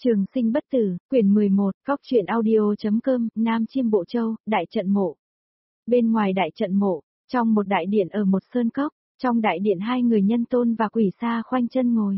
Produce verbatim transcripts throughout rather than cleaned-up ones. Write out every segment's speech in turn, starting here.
Trường sinh bất tử, quyển mười một, góc truyện audio.com, Nam Chiêm Bộ Châu, đại trận mộ. Bên ngoài đại trận mộ, trong một đại điện ở một sơn cốc, trong đại điện hai người nhân tôn và quỷ sa khoanh chân ngồi.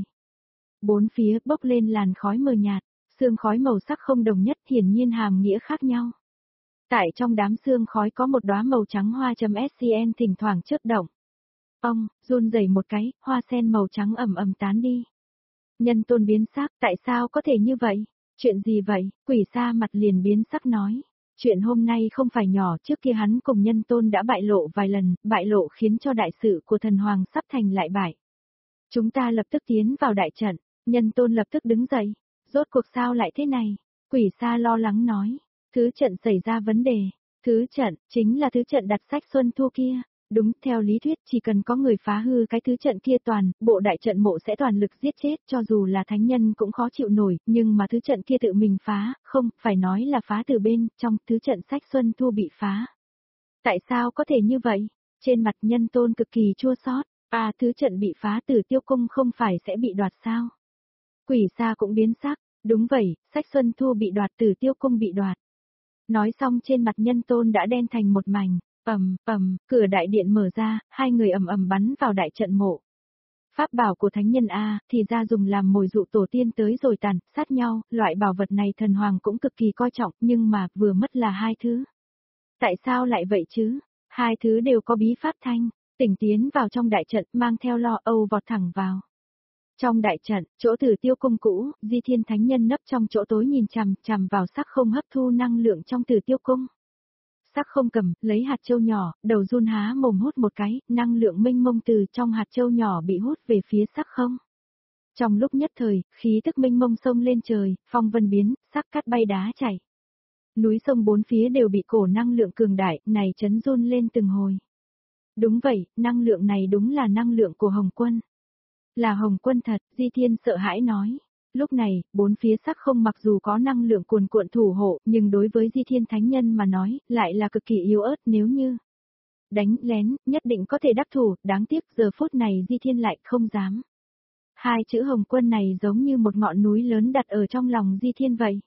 Bốn phía bốc lên làn khói mờ nhạt, sương khói màu sắc không đồng nhất, hiển nhiên hàm nghĩa khác nhau. Tại trong đám sương khói có một đóa màu trắng hoa chấm scn thỉnh thoảng chớp động. Ông, run rẩy một cái, hoa sen màu trắng ẩm ẩm tán đi. Nhân tôn biến sắc, tại sao có thể như vậy? Chuyện gì vậy? Quỷ sa mặt liền biến sắc nói. Chuyện hôm nay không phải nhỏ, trước kia hắn cùng nhân tôn đã bại lộ vài lần, bại lộ khiến cho đại sự của thần hoàng sắp thành lại bại. Chúng ta lập tức tiến vào đại trận, nhân tôn lập tức đứng dậy. Rốt cuộc sao lại thế này? Quỷ sa lo lắng nói. Thứ trận xảy ra vấn đề. Thứ trận, chính là thứ trận đặt sách Xuân Thu kia. Đúng, theo lý thuyết chỉ cần có người phá hư cái thứ trận kia toàn, bộ đại trận mộ sẽ toàn lực giết chết, cho dù là thánh nhân cũng khó chịu nổi, nhưng mà thứ trận kia tự mình phá, không, phải nói là phá từ bên, trong thứ trận sách Xuân Thu bị phá. Tại sao có thể như vậy? Trên mặt nhân tôn cực kỳ chua xót. À, thứ trận bị phá, Tử Tiêu Cung không phải sẽ bị đoạt sao? Quỷ sa cũng biến sắc, đúng vậy, sách Xuân Thu bị đoạt, Tử Tiêu Cung bị đoạt. Nói xong trên mặt nhân tôn đã đen thành một mảnh. Ầm, ầm, cửa đại điện mở ra, hai người ầm ầm bắn vào đại trận mộ. Pháp bảo của thánh nhân a, thì ra dùng làm mồi dụ tổ tiên tới rồi tàn sát nhau, loại bảo vật này thần hoàng cũng cực kỳ coi trọng, nhưng mà vừa mất là hai thứ. Tại sao lại vậy chứ? Hai thứ đều có bí pháp thanh, tỉnh tiến vào trong đại trận, mang theo lo âu vọt thẳng vào. Trong đại trận, chỗ Tử Tiêu Cung cũ, Di Thiên thánh nhân nấp trong chỗ tối nhìn chằm chằm vào sắc không hấp thu năng lượng trong Tử Tiêu Cung. Sắc không cầm, lấy hạt châu nhỏ, đầu run há mồm hút một cái, năng lượng mênh mông từ trong hạt châu nhỏ bị hút về phía sắc không. Trong lúc nhất thời, khí tức mênh mông sông lên trời, phong vân biến, sắc cát bay đá chảy. Núi sông bốn phía đều bị cổ năng lượng cường đại, này chấn run lên từng hồi. Đúng vậy, năng lượng này đúng là năng lượng của Hồng Quân. Là Hồng Quân thật, Di Thiên sợ hãi nói. Lúc này, bốn phía sắc không mặc dù có năng lượng cuồn cuộn thủ hộ, nhưng đối với Di Thiên Thánh Nhân mà nói, lại là cực kỳ yếu ớt nếu như đánh lén, nhất định có thể đắc thủ, đáng tiếc giờ phút này Di Thiên lại không dám. Hai chữ Hồng Quân này giống như một ngọn núi lớn đặt ở trong lòng Di Thiên vậy.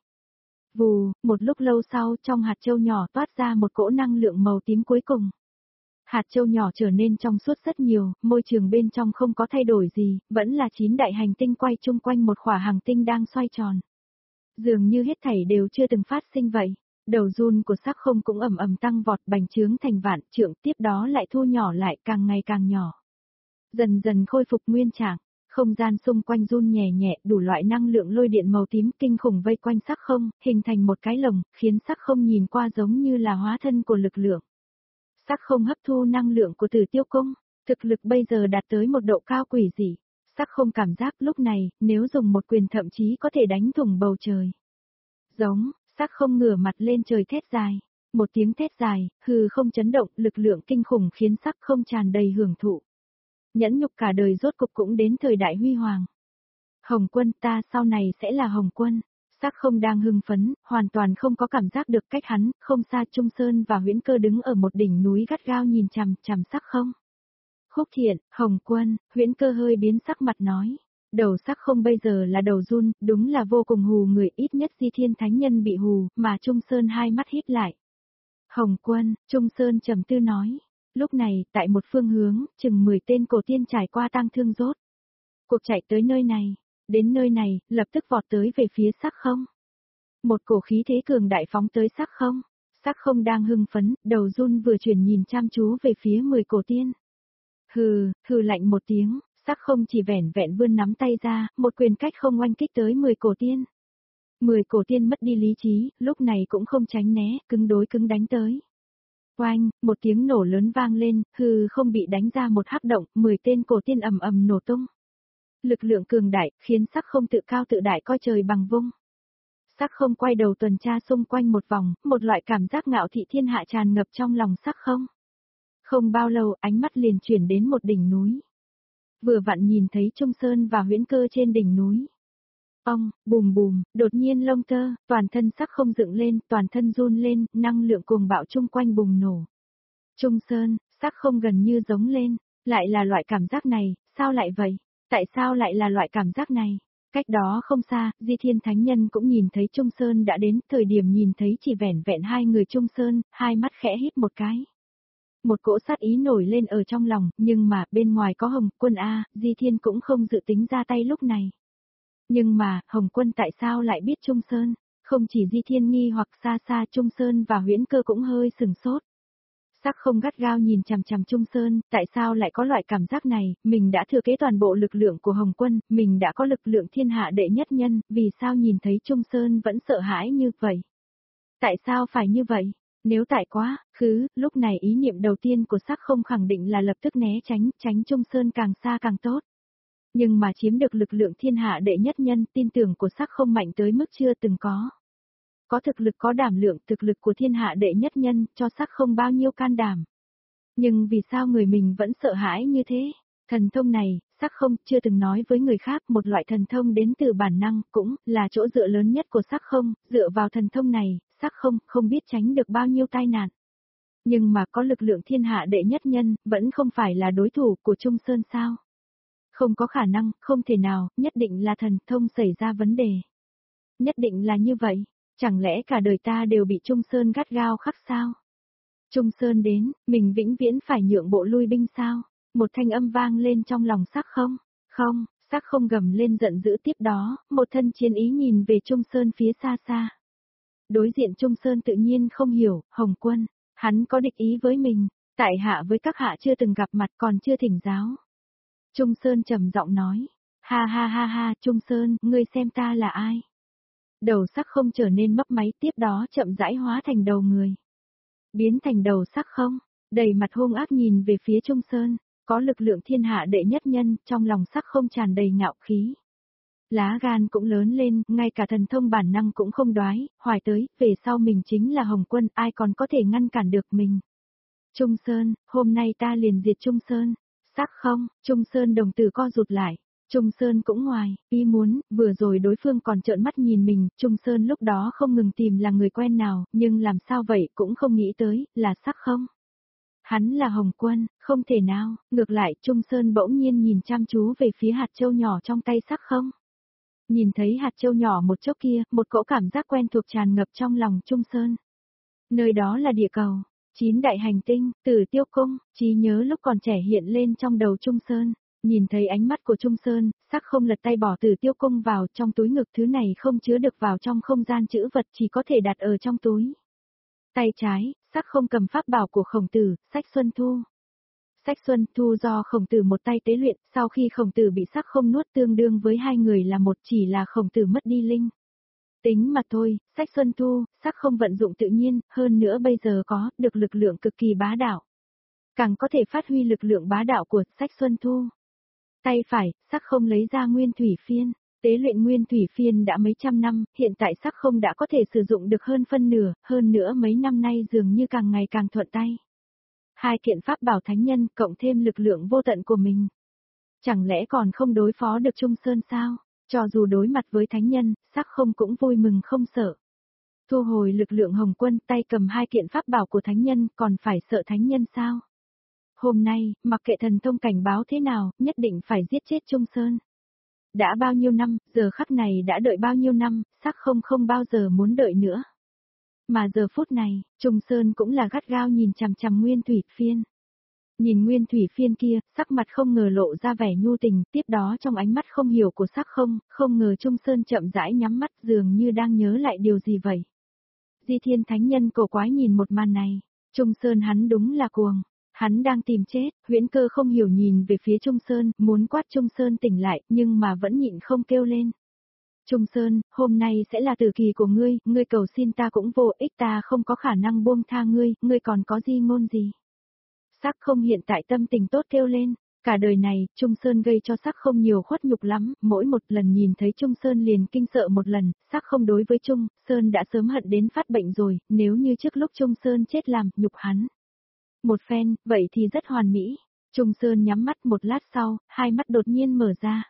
Vù, một lúc lâu sau trong hạt châu nhỏ toát ra một cỗ năng lượng màu tím cuối cùng. Hạt châu nhỏ trở nên trong suốt rất nhiều, môi trường bên trong không có thay đổi gì, vẫn là chín đại hành tinh quay chung quanh một khỏa hành tinh đang xoay tròn. Dường như hết thảy đều chưa từng phát sinh vậy. Đầu run của sắc không cũng ầm ầm tăng vọt, bành trướng thành vạn trượng, tiếp đó lại thu nhỏ lại, càng ngày càng nhỏ. Dần dần khôi phục nguyên trạng, không gian xung quanh run nhẹ nhẹ, đủ loại năng lượng lôi điện màu tím kinh khủng vây quanh sắc không, hình thành một cái lồng, khiến sắc không nhìn qua giống như là hóa thân của lực lượng. Sắc không hấp thu năng lượng của Tử Tiêu Cung, thực lực bây giờ đạt tới một độ cao quỷ dị. Sắc không cảm giác lúc này, nếu dùng một quyền thậm chí có thể đánh thủng bầu trời. Giống, sắc không ngửa mặt lên trời thét dài. Một tiếng thét dài, hư không chấn động, lực lượng kinh khủng khiến sắc không tràn đầy hưởng thụ. Nhẫn nhục cả đời rốt cục cũng đến thời đại huy hoàng. Hồng Quân, ta sau này sẽ là Hồng Quân. Sắc không đang hưng phấn, hoàn toàn không có cảm giác được cách hắn, không xa Trung Sơn và Huyễn Cơ đứng ở một đỉnh núi gắt gao nhìn chằm chằm sắc không. Khúc Thiện, Hồng Quân, Huyễn Cơ hơi biến sắc mặt nói. Đầu sắc không bây giờ là đầu run, đúng là vô cùng hù người, ít nhất Di Thiên Thánh Nhân bị hù, mà Trung Sơn hai mắt híp lại. Hồng Quân, Trung Sơn trầm tư nói. Lúc này, tại một phương hướng, chừng mười tên cổ tiên trải qua tang thương rốt. Cuộc chạy tới nơi này. Đến nơi này, lập tức vọt tới về phía sắc không. Một cổ khí thế cường đại phóng tới sắc không. Sắc không đang hưng phấn, đầu run vừa chuyển nhìn chăm chú về phía mười cổ tiên. Hừ, hừ lạnh một tiếng, sắc không chỉ vẻn vẹn vươn nắm tay ra, một quyền cách không oanh kích tới mười cổ tiên. Mười cổ tiên mất đi lý trí, lúc này cũng không tránh né, cứng đối cứng đánh tới. Oanh, một tiếng nổ lớn vang lên, hừ không bị đánh ra một hắc động, mười tên cổ tiên ầm ầm nổ tung. Lực lượng cường đại, khiến sắc không tự cao tự đại coi trời bằng vung. Sắc không quay đầu tuần tra xung quanh một vòng, một loại cảm giác ngạo thị thiên hạ tràn ngập trong lòng sắc không. Không bao lâu, ánh mắt liền chuyển đến một đỉnh núi. Vừa vặn nhìn thấy Trung Sơn và Huyễn Cơ trên đỉnh núi. Ông, bùm bùm, đột nhiên lông tơ, toàn thân sắc không dựng lên, toàn thân run lên, năng lượng cuồng bạo chung quanh bùng nổ. Trung Sơn, sắc không gần như giống lên, lại là loại cảm giác này, sao lại vậy? Tại sao lại là loại cảm giác này? Cách đó không xa, Di Thiên Thánh Nhân cũng nhìn thấy Trung Sơn đã đến, thời điểm nhìn thấy chỉ vẻn vẹn hai người Trung Sơn, hai mắt khẽ híp một cái. Một cỗ sát ý nổi lên ở trong lòng, nhưng mà bên ngoài có Hồng Quân A, Di Thiên cũng không dự tính ra tay lúc này. Nhưng mà, Hồng Quân tại sao lại biết Trung Sơn? Không chỉ Di Thiên nghi hoặc xa xa Trung Sơn và Huyễn Cơ cũng hơi sừng sốt. Sắc không gắt gao nhìn chằm chằm Trung Sơn, tại sao lại có loại cảm giác này, mình đã thừa kế toàn bộ lực lượng của Hồng Quân, mình đã có lực lượng thiên hạ đệ nhất nhân, vì sao nhìn thấy Trung Sơn vẫn sợ hãi như vậy? Tại sao phải như vậy? Nếu tại quá, khứ, lúc này ý niệm đầu tiên của sắc không khẳng định là lập tức né tránh, tránh Trung Sơn càng xa càng tốt. Nhưng mà chiếm được lực lượng thiên hạ đệ nhất nhân, tin tưởng của sắc không mạnh tới mức chưa từng có. Có thực lực có đảm lượng, thực lực của thiên hạ đệ nhất nhân, cho sắc không bao nhiêu can đảm. Nhưng vì sao người mình vẫn sợ hãi như thế? Thần thông này, sắc không chưa từng nói với người khác, một loại thần thông đến từ bản năng, cũng là chỗ dựa lớn nhất của sắc không, dựa vào thần thông này, sắc không, không biết tránh được bao nhiêu tai nạn. Nhưng mà có lực lượng thiên hạ đệ nhất nhân, vẫn không phải là đối thủ của Trung Sơn sao? Không có khả năng, không thể nào, nhất định là thần thông xảy ra vấn đề. Nhất định là như vậy. Chẳng lẽ cả đời ta đều bị Trung Sơn gắt gao khắc sao? Trung Sơn đến, mình vĩnh viễn phải nhượng bộ lui binh sao? Một thanh âm vang lên trong lòng sắc không? Không, sắc không gầm lên giận dữ tiếp đó, một thân chiến ý nhìn về Trung Sơn phía xa xa. Đối diện Trung Sơn tự nhiên không hiểu, Hồng Quân, hắn có địch ý với mình, tại hạ với các hạ chưa từng gặp mặt còn chưa thỉnh giáo. Trung Sơn trầm giọng nói, ha ha ha ha, Trung Sơn, ngươi xem ta là ai? Đầu sắc không trở nên mấp máy tiếp đó chậm rãi hóa thành đầu người. Biến thành đầu sắc không, đầy mặt hung ác nhìn về phía Trung Sơn, có lực lượng thiên hạ đệ nhất nhân, trong lòng sắc không tràn đầy ngạo khí. Lá gan cũng lớn lên, ngay cả thần thông bản năng cũng không đoái, hoài tới, về sau mình chính là Hồng Quân, ai còn có thể ngăn cản được mình. Trung Sơn, hôm nay ta liền diệt Trung Sơn, sắc không, Trung Sơn đồng tử co rụt lại. Trung Sơn cũng ngoài, ý muốn, vừa rồi đối phương còn trợn mắt nhìn mình, Trung Sơn lúc đó không ngừng tìm là người quen nào, nhưng làm sao vậy cũng không nghĩ tới, là sắc không. Hắn là Hồng Quân, không thể nào, ngược lại Trung Sơn bỗng nhiên nhìn chăm chú về phía hạt châu nhỏ trong tay sắc không. Nhìn thấy hạt châu nhỏ một chốc kia, một cỗ cảm giác quen thuộc tràn ngập trong lòng Trung Sơn. Nơi đó là địa cầu, chín đại hành tinh, Tử Tiêu Cung, trí nhớ lúc còn trẻ hiện lên trong đầu Trung Sơn. Nhìn thấy ánh mắt của Trung Sơn, sắc không lật tay bỏ Tử Tiêu Cung vào trong túi ngực, thứ này không chứa được vào trong không gian chữ vật, chỉ có thể đặt ở trong túi. Tay trái, sắc không cầm pháp bảo của Khổng Tử, sách Xuân Thu. Sách Xuân Thu do Khổng Tử một tay tế luyện, sau khi Khổng Tử bị sắc không nuốt tương đương với hai người là một, chỉ là Khổng Tử mất đi linh tính mà thôi, sách Xuân Thu, sắc không vận dụng tự nhiên, hơn nữa bây giờ có được lực lượng cực kỳ bá đạo. Càng có thể phát huy lực lượng bá đạo của sách Xuân Thu. Tay phải, sắc không lấy ra nguyên thủy phiên, tế luyện nguyên thủy phiên đã mấy trăm năm, hiện tại sắc không đã có thể sử dụng được hơn phân nửa, hơn nữa mấy năm nay dường như càng ngày càng thuận tay. Hai kiện pháp bảo thánh nhân cộng thêm lực lượng vô tận của mình. Chẳng lẽ còn không đối phó được Trung Sơn sao? Cho dù đối mặt với thánh nhân, sắc không cũng vui mừng không sợ. Thu hồi lực lượng Hồng Quân, tay cầm hai kiện pháp bảo của thánh nhân, còn phải sợ thánh nhân sao? Hôm nay, mặc kệ thần thông cảnh báo thế nào, nhất định phải giết chết Trung Sơn. Đã bao nhiêu năm, giờ khắc này đã đợi bao nhiêu năm, sắc không không bao giờ muốn đợi nữa. Mà giờ phút này, Trung Sơn cũng là gắt gao nhìn chằm chằm Nguyên Thủy Phiên. Nhìn Nguyên Thủy Phiên kia, sắc mặt không ngờ lộ ra vẻ nhu tình, tiếp đó trong ánh mắt không hiểu của sắc không, không ngờ Trung Sơn chậm rãi nhắm mắt dường như đang nhớ lại điều gì vậy. Di Thiên Thánh Nhân cổ quái nhìn một màn này, Trung Sơn hắn đúng là cuồng. Hắn đang tìm chết, Huyễn Cơ không hiểu nhìn về phía Trung Sơn, muốn quát Trung Sơn tỉnh lại, nhưng mà vẫn nhịn không kêu lên. Trung Sơn, hôm nay sẽ là tử kỳ của ngươi, ngươi cầu xin ta cũng vô ích, ta không có khả năng buông tha ngươi, ngươi còn có di ngôn gì? Sắc không hiện tại tâm tình tốt kêu lên, cả đời này, Trung Sơn gây cho sắc không nhiều khuất nhục lắm, mỗi một lần nhìn thấy Trung Sơn liền kinh sợ một lần, sắc không đối với Trung Sơn đã sớm hận đến phát bệnh rồi, nếu như trước lúc Trung Sơn chết làm, nhục hắn. Một phen, vậy thì rất hoàn mỹ. Trung Sơn nhắm mắt một lát sau, hai mắt đột nhiên mở ra.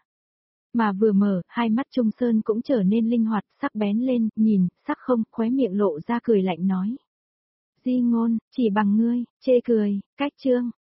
Mà vừa mở, hai mắt Trung Sơn cũng trở nên linh hoạt, sắc bén lên, nhìn, sắc không, khóe miệng lộ ra cười lạnh nói. Di ngôn, chỉ bằng ngươi, chê cười, cách chương,